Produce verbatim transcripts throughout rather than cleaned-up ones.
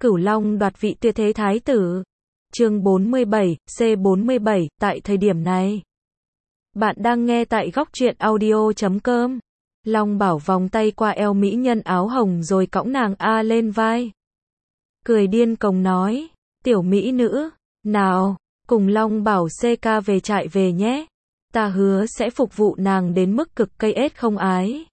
Cửu Long đoạt vị tuyệt thế thái tử. Chương bốn mươi bảy, C bốn mươi bảy, tại thời điểm này. Bạn đang nghe tại góc truyện audio chấm com. Long Bảo vòng tay qua eo mỹ nhân áo hồng rồi cõng nàng A lên vai. Cười điên cuồng nói, tiểu mỹ nữ, nào, cùng Long Bảo xê ca về trại về nhé. Ta hứa sẽ phục vụ nàng đến mức cực cây ết không ái.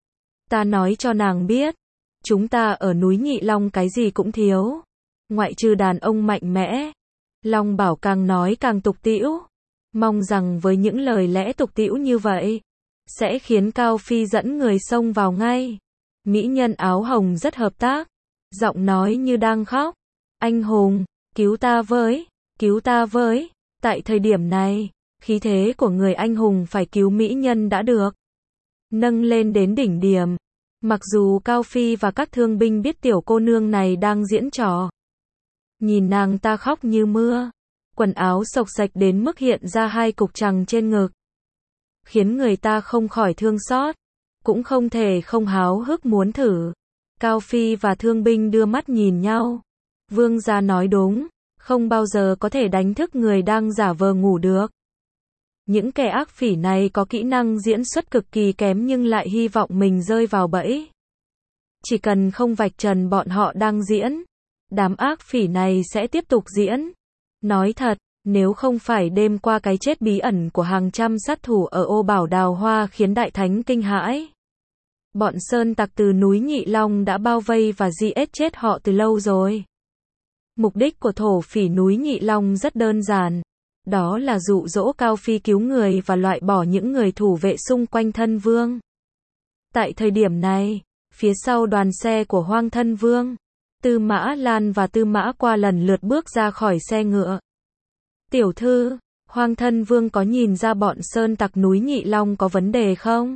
Ta nói cho nàng biết, chúng ta ở núi Nhị Long cái gì cũng thiếu, ngoại trừ đàn ông mạnh mẽ. Long Bảo càng nói càng tục tĩu, mong rằng với những lời lẽ tục tĩu như vậy, sẽ khiến Cao Phi dẫn người xông vào ngay. Mỹ nhân áo hồng rất hợp tác, giọng nói như đang khóc. Anh hùng, cứu ta với, cứu ta với. Tại thời điểm này, khí thế của người anh hùng phải cứu mỹ nhân đã được nâng lên đến đỉnh điểm. Mặc dù Cao Phi và các thương binh biết tiểu cô nương này đang diễn trò, nhìn nàng ta khóc như mưa, quần áo xộc xệch đến mức hiện ra hai cục trằng trên ngực, khiến người ta không khỏi thương xót, cũng không thể không háo hức muốn thử. Cao Phi và thương binh đưa mắt nhìn nhau. Vương gia nói đúng, không bao giờ có thể đánh thức người đang giả vờ ngủ được. Những kẻ ác phỉ này có kỹ năng diễn xuất cực kỳ kém nhưng lại hy vọng mình rơi vào bẫy. Chỉ cần không vạch trần bọn họ đang diễn, đám ác phỉ này sẽ tiếp tục diễn. Nói thật, nếu không phải đêm qua cái chết bí ẩn của hàng trăm sát thủ ở ô Bảo Đào Hoa khiến đại thánh kinh hãi, bọn sơn tặc từ núi Nhị Long đã bao vây và giết chết họ từ lâu rồi. Mục đích của thổ phỉ núi Nhị Long rất đơn giản, đó là dụ dỗ Cao Phi cứu người và loại bỏ những người thủ vệ xung quanh thân vương. Tại thời điểm này, phía sau đoàn xe của Hoang Thân Vương, Tư Mã Lan và Tư Mã Qua lần lượt bước ra khỏi xe ngựa. Tiểu thư, Hoang Thân Vương có nhìn ra bọn sơn tặc núi Nhị Long có vấn đề không?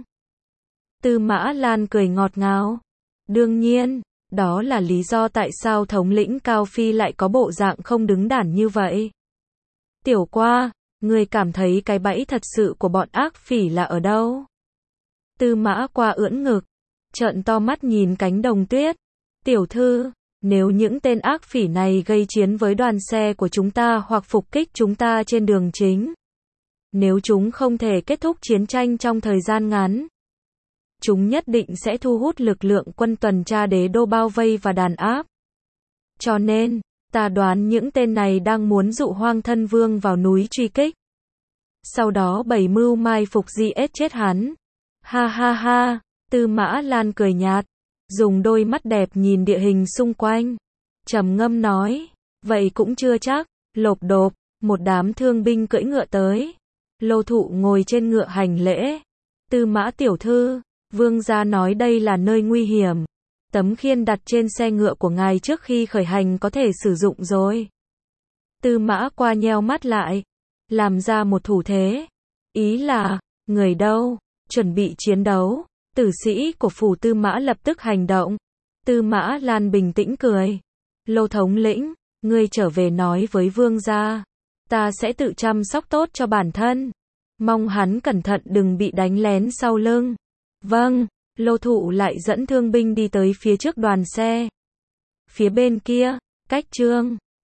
Tư Mã Lan cười ngọt ngào. Đương nhiên, đó là lý do tại sao thống lĩnh Cao Phi lại có bộ dạng không đứng đắn như vậy. Tiểu Qua, người cảm thấy cái bẫy thật sự của bọn ác phỉ là ở đâu? Tư Mã Qua ưỡn ngực, trợn to mắt nhìn cánh đồng tuyết. Tiểu thư, nếu những tên ác phỉ này gây chiến với đoàn xe của chúng ta hoặc phục kích chúng ta trên đường chính, nếu chúng không thể kết thúc chiến tranh trong thời gian ngắn, chúng nhất định sẽ thu hút lực lượng quân tuần tra đế đô bao vây và đàn áp. Cho nên, ta đoán những tên này đang muốn dụ Hoang Thân Vương vào núi truy kích, sau đó bày mưu mai phục giết chết hắn. Ha ha ha, Tư Mã Lan cười nhạt, dùng đôi mắt đẹp nhìn địa hình xung quanh, trầm ngâm nói, vậy cũng chưa chắc. Lộp độp, một đám thương binh cưỡi ngựa tới. Lô Thụ ngồi trên ngựa hành lễ. Tư Mã tiểu thư, vương gia nói đây là nơi nguy hiểm. Tấm khiên đặt trên xe ngựa của ngài trước khi khởi hành có thể sử dụng rồi. Tư Mã Qua nheo mắt lại, làm ra một thủ thế. Ý là, người đâu, chuẩn bị chiến đấu. Tử sĩ của phủ Tư Mã lập tức hành động. Tư Mã Lan bình tĩnh cười. Lô thống lĩnh, ngươi trở về nói với vương gia, ta sẽ tự chăm sóc tốt cho bản thân. Mong hắn cẩn thận đừng bị đánh lén sau lưng. Vâng. Lô Thụ lại dẫn thương binh đi tới phía trước đoàn xe. Phía bên kia, cách Trương